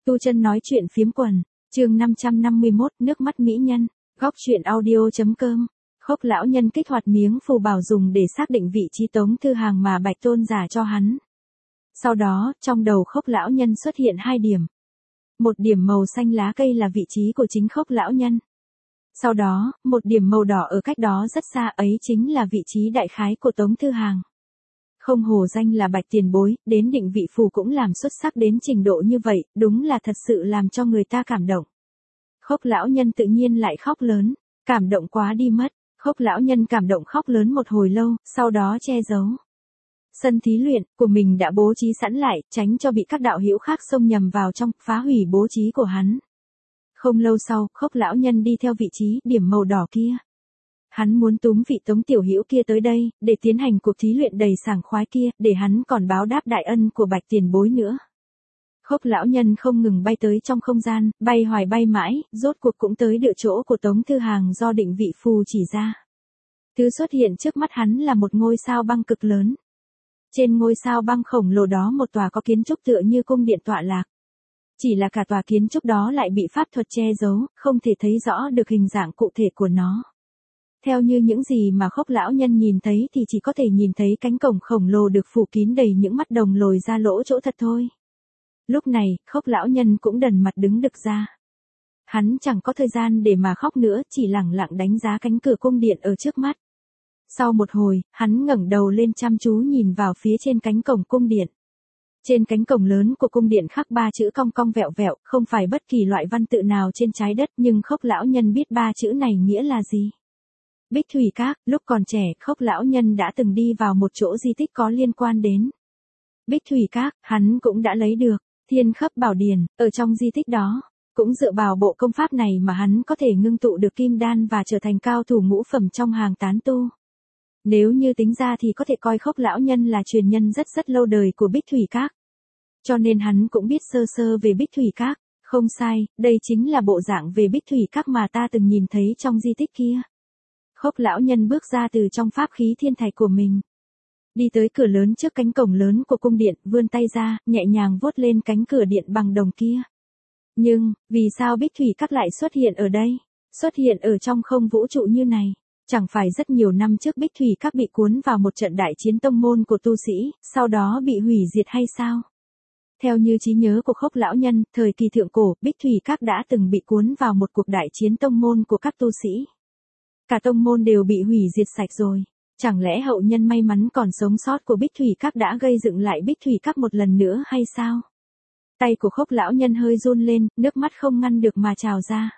Tu Chân nói chuyện phiếm quần, chương 551, nước mắt mỹ nhân, góc truyện audio.com. Khốc lão nhân kích hoạt miếng phù bảo dùng để xác định vị trí Tống Thư Hàng mà Bạch Tôn giả cho hắn. Sau đó, trong đầu Khốc lão nhân xuất hiện 2 điểm. Một điểm màu xanh lá cây là vị trí của chính Khốc lão nhân. Sau đó, một điểm màu đỏ ở cách đó rất xa ấy chính là vị trí đại khái của Tống Thư Hàng. Không hổ danh là Bạch tiền bối, đến định vị phù cũng làm xuất sắc đến trình độ như vậy, đúng là thật sự làm cho người ta cảm động. Khốc lão nhân tự nhiên lại khóc lớn, cảm động quá đi mất. Khốc lão nhân cảm động khóc lớn một hồi lâu, sau đó che giấu. Sân thí luyện của mình đã bố trí sẵn lại, tránh cho bị các đạo hữu khác xông nhầm vào trong, phá hủy bố trí của hắn. Không lâu sau, Khốc lão nhân đi theo vị trí điểm màu đỏ kia. Hắn muốn túm vị Tống tiểu hữu kia tới đây, để tiến hành cuộc thí luyện đầy sảng khoái kia, để hắn còn báo đáp đại ân của Bạch tiền bối nữa. Khốc lão nhân không ngừng bay tới trong không gian, bay hoài bay mãi, rốt cuộc cũng tới địa chỗ của Tống Thư Hàng do định vị phù chỉ ra. Thứ xuất hiện trước mắt hắn là một ngôi sao băng cực lớn. Trên ngôi sao băng khổng lồ đó một tòa có kiến trúc tựa như cung điện tọa lạc. Chỉ là cả tòa kiến trúc đó lại bị pháp thuật che giấu, không thể thấy rõ được hình dạng cụ thể của nó. Theo như những gì mà Khốc lão nhân nhìn thấy thì chỉ có thể nhìn thấy cánh cổng khổng lồ được phủ kín đầy những mắt đồng lồi ra lỗ chỗ thật thôi. Lúc này, Khốc lão nhân cũng đần mặt đứng đực ra. Hắn chẳng có thời gian để mà khóc nữa, chỉ lẳng lặng đánh giá cánh cửa cung điện ở trước mắt. Sau một hồi, hắn ngẩng đầu lên chăm chú nhìn vào phía trên cánh cổng cung điện. Trên cánh cổng lớn của cung điện khắc 3 chữ cong cong vẹo vẹo, không phải bất kỳ loại văn tự nào trên trái đất, nhưng Khốc lão nhân biết 3 chữ này nghĩa là gì. Bích Thủy Các, lúc còn trẻ, Khốc lão nhân đã từng đi vào một chỗ di tích có liên quan đến Bích Thủy Các, hắn cũng đã lấy được Thiên Khấp Bảo Điển, ở trong di tích đó. Cũng dựa vào bộ công pháp này mà hắn có thể ngưng tụ được kim đan và trở thành cao thủ ngũ phẩm trong hàng tán tu. Nếu như tính ra thì có thể coi Khốc lão nhân là truyền nhân rất lâu đời của Bích Thủy Các. Cho nên hắn cũng biết sơ sơ về Bích Thủy Các. Không sai, đây chính là bộ dạng về Bích Thủy Các mà ta từng nhìn thấy trong di tích kia. Khốc lão nhân bước ra từ trong pháp khí thiên thạch của mình. Đi tới cửa lớn trước cánh cổng lớn của cung điện, vươn tay ra, nhẹ nhàng vuốt lên cánh cửa điện bằng đồng kia. Nhưng, vì sao Bích Thủy Các lại xuất hiện ở đây? Xuất hiện ở trong không vũ trụ như này? Chẳng phải rất nhiều năm trước Bích Thủy Các bị cuốn vào một trận đại chiến tông môn của tu sĩ, sau đó bị hủy diệt hay sao? Theo như trí nhớ của Khốc lão nhân, thời kỳ thượng cổ, Bích Thủy Các đã từng bị cuốn vào một cuộc đại chiến tông môn của các tu sĩ. Cả tông môn đều bị hủy diệt sạch rồi. Chẳng lẽ hậu nhân may mắn còn sống sót của Bích Thủy Các đã gây dựng lại Bích Thủy Các một lần nữa hay sao? Tay của Khốc lão nhân hơi run lên, nước mắt không ngăn được mà trào ra.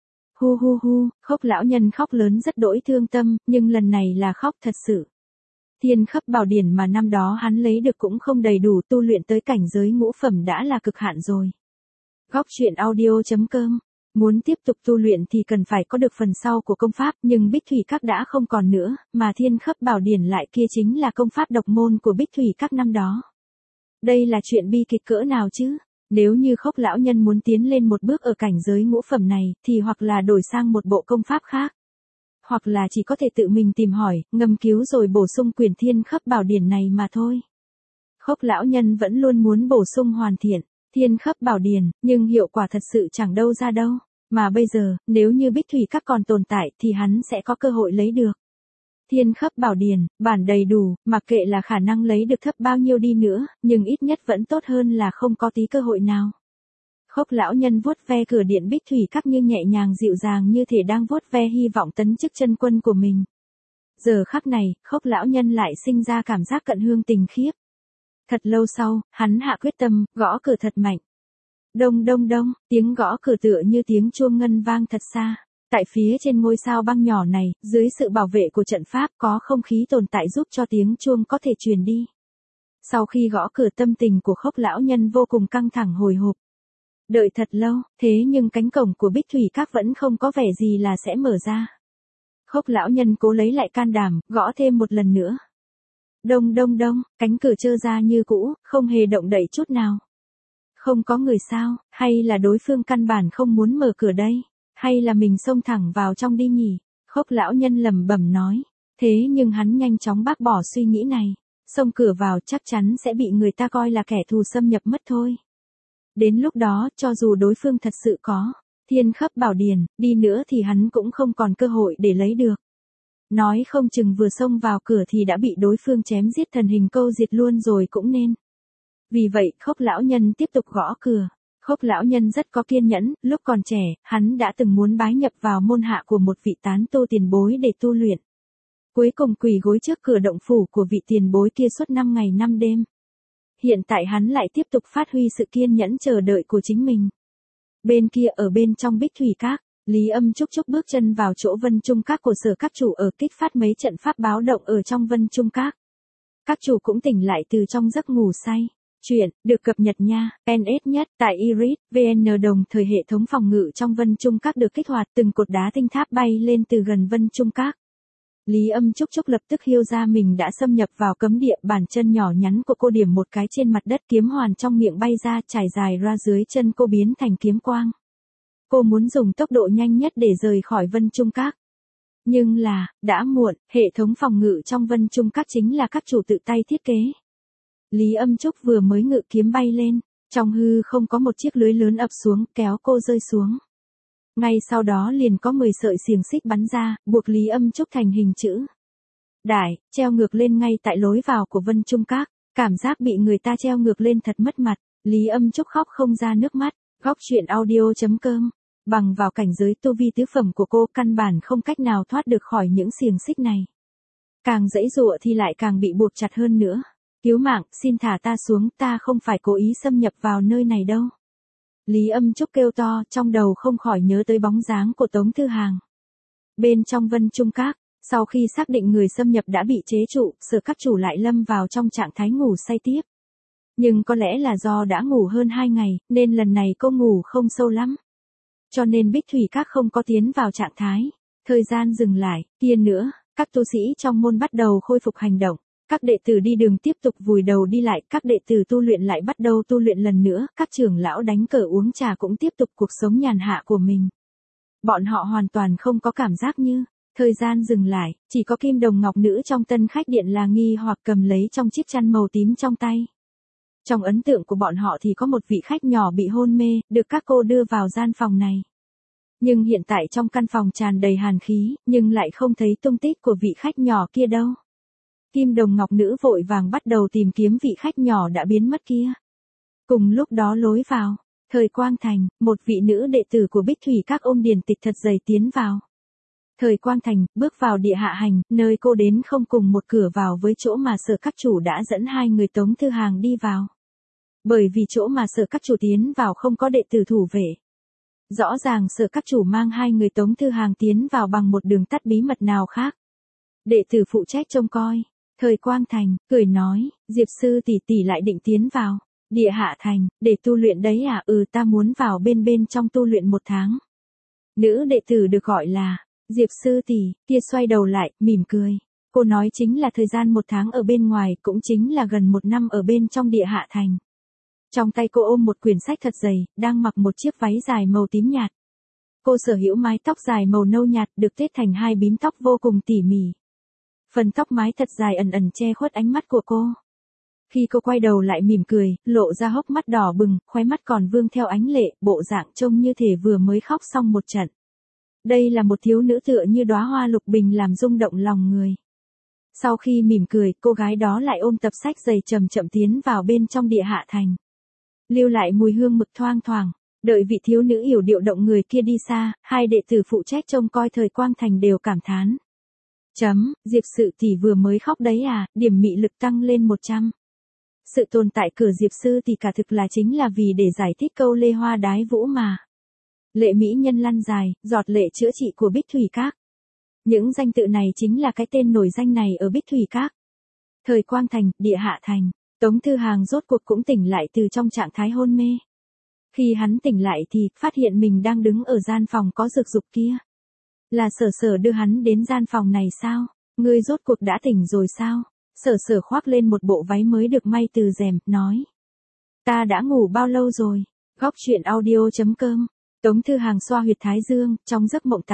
Hu hu hu, Khốc lão nhân khóc lớn rất đỗi thương tâm, nhưng lần này là khóc thật sự. Thiên Khấp Bảo Điển mà năm đó hắn lấy được cũng không đầy đủ, tu luyện tới cảnh giới ngũ phẩm đã là cực hạn rồi. Góc truyện audio.com. Muốn tiếp tục tu luyện thì cần phải có được phần sau của công pháp, nhưng Bích Thủy Các đã không còn nữa, mà Thiên Khấp Bảo Điển lại kia chính là công pháp độc môn của Bích Thủy Các năm đó. Đây là chuyện bi kịch cỡ nào chứ? Nếu như Khốc lão nhân muốn tiến lên một bước ở cảnh giới ngũ phẩm này, thì hoặc là đổi sang một bộ công pháp khác. Hoặc là chỉ có thể tự mình tìm hỏi, ngâm cứu rồi bổ sung quyển Thiên Khấp Bảo Điển này mà thôi. Khốc lão nhân vẫn luôn muốn bổ sung hoàn thiện Thiên Khấp Bảo Điển, nhưng hiệu quả thật sự chẳng đâu ra đâu. Mà bây giờ, nếu như Bích Thủy Các còn tồn tại thì hắn sẽ có cơ hội lấy được Thiên Khấp Bảo Điển, bản đầy đủ, mặc kệ là khả năng lấy được thấp bao nhiêu đi nữa, nhưng ít nhất vẫn tốt hơn là không có tí cơ hội nào. Khốc lão nhân vuốt ve cửa điện Bích Thủy Các như nhẹ nhàng dịu dàng như thể đang vuốt ve hy vọng tấn chức chân quân của mình. Giờ khắc này, Khốc lão nhân lại sinh ra cảm giác cận hương tình khiếp. Thật lâu sau, hắn hạ quyết tâm, gõ cửa thật mạnh. Đông đông đông, tiếng gõ cửa tựa như tiếng chuông ngân vang thật xa. Tại phía trên ngôi sao băng nhỏ này, dưới sự bảo vệ của trận pháp có không khí tồn tại giúp cho tiếng chuông có thể truyền đi. Sau khi gõ cửa tâm tình của Khốc lão nhân vô cùng căng thẳng hồi hộp. Đợi thật lâu, thế nhưng cánh cổng của Bích Thủy Các vẫn không có vẻ gì là sẽ mở ra. Khốc lão nhân cố lấy lại can đảm, gõ thêm một lần nữa. Đông đông đông, cánh cửa trơ ra như cũ, không hề động đậy chút nào. Không có người sao, hay là đối phương căn bản không muốn mở cửa đây, hay là mình xông thẳng vào trong đi nhỉ? Khốc lão nhân lẩm bẩm nói. Thế nhưng hắn nhanh chóng bác bỏ suy nghĩ này. Xông cửa vào chắc chắn sẽ bị người ta coi là kẻ thù xâm nhập mất thôi. Đến lúc đó, cho dù đối phương thật sự có Thiên Khấp Bảo Điển đi nữa thì hắn cũng không còn cơ hội để lấy được. Nói không chừng vừa xông vào cửa thì đã bị đối phương chém giết thần hình câu diệt luôn rồi cũng nên. Vì vậy, Khốc lão nhân tiếp tục gõ cửa. Khốc lão nhân rất có kiên nhẫn, lúc còn trẻ, hắn đã từng muốn bái nhập vào môn hạ của một vị tán tu tiền bối để tu luyện. Cuối cùng quỳ gối trước cửa động phủ của vị tiền bối kia suốt 5 ngày 5 đêm. Hiện tại hắn lại tiếp tục phát huy sự kiên nhẫn chờ đợi của chính mình. Bên kia ở bên trong Bích Thủy Các, Lý Âm Trúc bước chân vào chỗ Vân Trung Các của Sở các chủ ở kích phát mấy trận pháp báo động ở trong Vân Trung Các. Các chủ cũng tỉnh lại từ trong giấc ngủ say. Chuyện được cập nhật nha, NS nhất tại Iris VN đồng thời hệ thống phòng ngự trong Vân Trung Các được kích hoạt, từng cột đá tinh tháp bay lên từ gần Vân Trung Các. Lý Âm Trúc lập tức hiêu ra mình đã xâm nhập vào cấm địa, bàn chân nhỏ nhắn của cô điểm một cái trên mặt đất, kiếm hoàn trong miệng bay ra trải dài ra dưới chân cô biến thành kiếm quang. Cô muốn dùng tốc độ nhanh nhất để rời khỏi Vân Trung Các. Nhưng là, đã muộn, hệ thống phòng ngự trong Vân Trung Các chính là các chủ tự tay thiết kế. Lý Âm Trúc vừa mới ngự kiếm bay lên, trong hư không có một chiếc lưới lớn ập xuống, kéo cô rơi xuống. Ngay sau đó liền có 10 sợi xiềng xích bắn ra, buộc Lý Âm Trúc thành hình chữ đại, treo ngược lên ngay tại lối vào của Vân Trung Các. Cảm giác bị người ta treo ngược lên thật mất mặt, Lý Âm Trúc khóc không ra nước mắt. Góc truyện audio.com. Bằng vào cảnh giới tu vi tứ phẩm của cô, căn bản không cách nào thoát được khỏi những xiềng xích này. Càng giãy giụa thì lại càng bị buộc chặt hơn nữa. Cứu mạng, xin thả ta xuống, ta không phải cố ý xâm nhập vào nơi này đâu. Lý Âm Trúc kêu to, trong đầu không khỏi nhớ tới bóng dáng của Tống Thư Hàng. Bên trong Vân Trung Các, sau khi xác định người xâm nhập đã bị chế trụ, Sở các chủ lại lâm vào trong trạng thái ngủ say tiếp. Nhưng có lẽ là do đã ngủ hơn 2 ngày, nên lần này cô ngủ không sâu lắm. Cho nên Bích Thủy Các không có tiến vào trạng thái. Thời gian dừng lại, kia nữa, các tu sĩ trong môn bắt đầu khôi phục hành động. Các đệ tử đi đường tiếp tục vùi đầu đi lại, các đệ tử tu luyện lại bắt đầu tu luyện lần nữa, các trưởng lão đánh cờ uống trà cũng tiếp tục cuộc sống nhàn hạ của mình. Bọn họ hoàn toàn không có cảm giác như thời gian dừng lại, chỉ có Kim Đồng Ngọc Nữ trong tân khách điện là nghi hoặc cầm lấy trong chiếc chăn màu tím trong tay. Trong ấn tượng của bọn họ thì có một vị khách nhỏ bị hôn mê, được các cô đưa vào gian phòng này. Nhưng hiện tại trong căn phòng tràn đầy hàn khí, nhưng lại không thấy tung tích của vị khách nhỏ kia đâu. Kim Đồng Ngọc Nữ vội vàng bắt đầu tìm kiếm vị khách nhỏ đã biến mất kia. Cùng lúc đó lối vào, Thời Quang Thành, một vị nữ đệ tử của Bích Thủy Các ôm điển tịch thật dày tiến vào. Thời Quang Thành, bước vào địa hạ hành, nơi cô đến không cùng một cửa vào với chỗ mà Sở các chủ đã dẫn 2 người Tống Thư Hàng đi vào. Bởi vì chỗ mà Sở các chủ tiến vào không có đệ tử thủ vệ. Rõ ràng Sở các chủ mang 2 người Tống Thư Hàng tiến vào bằng một đường tắt bí mật nào khác. Đệ tử phụ trách trông coi. Thời Quang Thành, cười nói, Diệp sư tỷ tỷ lại định tiến vào địa hạ thành, để tu luyện đấy à? Ta muốn vào bên trong tu luyện 1 tháng. Nữ đệ tử được gọi là Diệp sư tỷ, kia xoay đầu lại, mỉm cười. Cô nói chính là thời gian 1 tháng ở bên ngoài, cũng chính là gần 1 năm ở bên trong địa hạ thành. Trong tay cô ôm một quyển sách thật dày, đang mặc một chiếc váy dài màu tím nhạt. Cô sở hữu mái tóc dài màu nâu nhạt được tết thành 2 bím tóc vô cùng tỉ mỉ. Phần tóc mái thật dài ẩn ẩn che khuất ánh mắt của cô. Khi cô quay đầu lại mỉm cười, lộ ra hốc mắt đỏ bừng, khóe mắt còn vương theo ánh lệ, bộ dạng trông như thể vừa mới khóc xong một trận. Đây là một thiếu nữ tựa như đóa hoa lục bình làm rung động lòng người. Sau khi mỉm cười, cô gái đó lại ôm tập sách dày chậm chậm tiến vào bên trong địa hạ thành. Lưu lại mùi hương mực thoang thoảng. Đợi vị thiếu nữ yểu điệu động người kia đi xa, 2 đệ tử phụ trách trông coi Thời Quang Thành đều cảm thán. Diệp sự tỷ vừa mới khóc đấy à, điểm mị lực tăng lên 100. Sự tồn tại cửa Diệp sư tỷ cả thực là chính là vì để giải thích câu lê hoa đái vũ mà. Lệ mỹ nhân lăn dài, giọt lệ chữa trị của Bích Thủy Các. Những danh tự này chính là cái tên nổi danh này ở Bích Thủy Các. Thời Quang Thành, địa hạ thành, Tống Thư Hàng rốt cuộc cũng tỉnh lại từ trong trạng thái hôn mê. Khi hắn tỉnh lại thì phát hiện mình đang đứng ở gian phòng có rực dục kia. Là Sở Sở đưa hắn đến gian phòng này sao? Ngươi rốt cuộc đã tỉnh rồi sao? Sở Sở khoác lên một bộ váy mới được may từ rèm, nói. Ta đã ngủ bao lâu rồi? Góc truyện audio.com. Tống Thư Hàng xoa huyệt thái dương, trong giấc mộng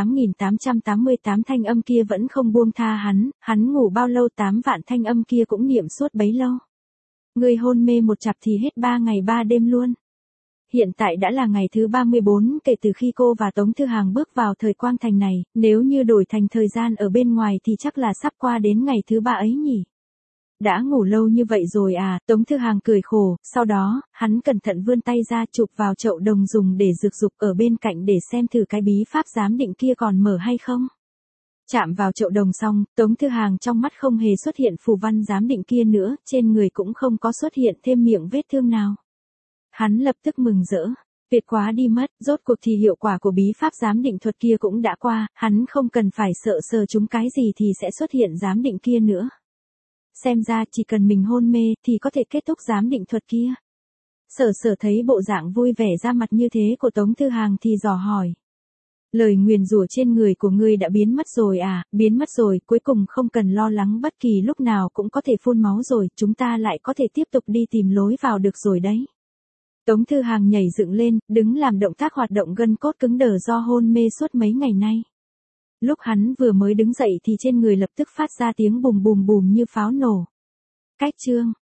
88.888 thanh âm kia vẫn không buông tha hắn ngủ bao lâu 8 vạn thanh âm kia cũng niệm suốt bấy lâu. Ngươi hôn mê một chặp thì hết 3 ngày 3 đêm luôn. Hiện tại đã là ngày thứ 34 kể từ khi cô và Tống Thư Hàng bước vào thời quang thành này, nếu như đổi thành thời gian ở bên ngoài thì chắc là sắp qua đến ngày thứ 3 ấy nhỉ. Đã ngủ lâu như vậy rồi à, Tống Thư Hàng cười khổ, sau đó, hắn cẩn thận vươn tay ra chụp vào chậu đồng dùng để rực dục ở bên cạnh để xem thử cái bí pháp giám định kia còn mở hay không. Chạm vào chậu đồng xong, Tống Thư Hàng trong mắt không hề xuất hiện phù văn giám định kia nữa, trên người cũng không có xuất hiện thêm miệng vết thương nào. Hắn lập tức mừng rỡ. Tuyệt quá đi mất, rốt cuộc thì hiệu quả của bí pháp giám định thuật kia cũng đã qua, hắn không cần phải sợ sờ chúng cái gì thì sẽ xuất hiện giám định kia nữa. Xem ra chỉ cần mình hôn mê thì có thể kết thúc giám định thuật kia. Sở Sở thấy bộ dạng vui vẻ ra mặt như thế của Tống Thư Hàng thì dò hỏi. Lời nguyền rủa trên người của ngươi đã biến mất rồi à, biến mất rồi, cuối cùng không cần lo lắng bất kỳ lúc nào cũng có thể phun máu rồi, chúng ta lại có thể tiếp tục đi tìm lối vào được rồi đấy. Tống Thư Hàng nhảy dựng lên, đứng làm động tác hoạt động gân cốt cứng đờ do hôn mê suốt mấy ngày nay. Lúc hắn vừa mới đứng dậy thì trên người lập tức phát ra tiếng bùm bùm bùm như pháo nổ. Cách chương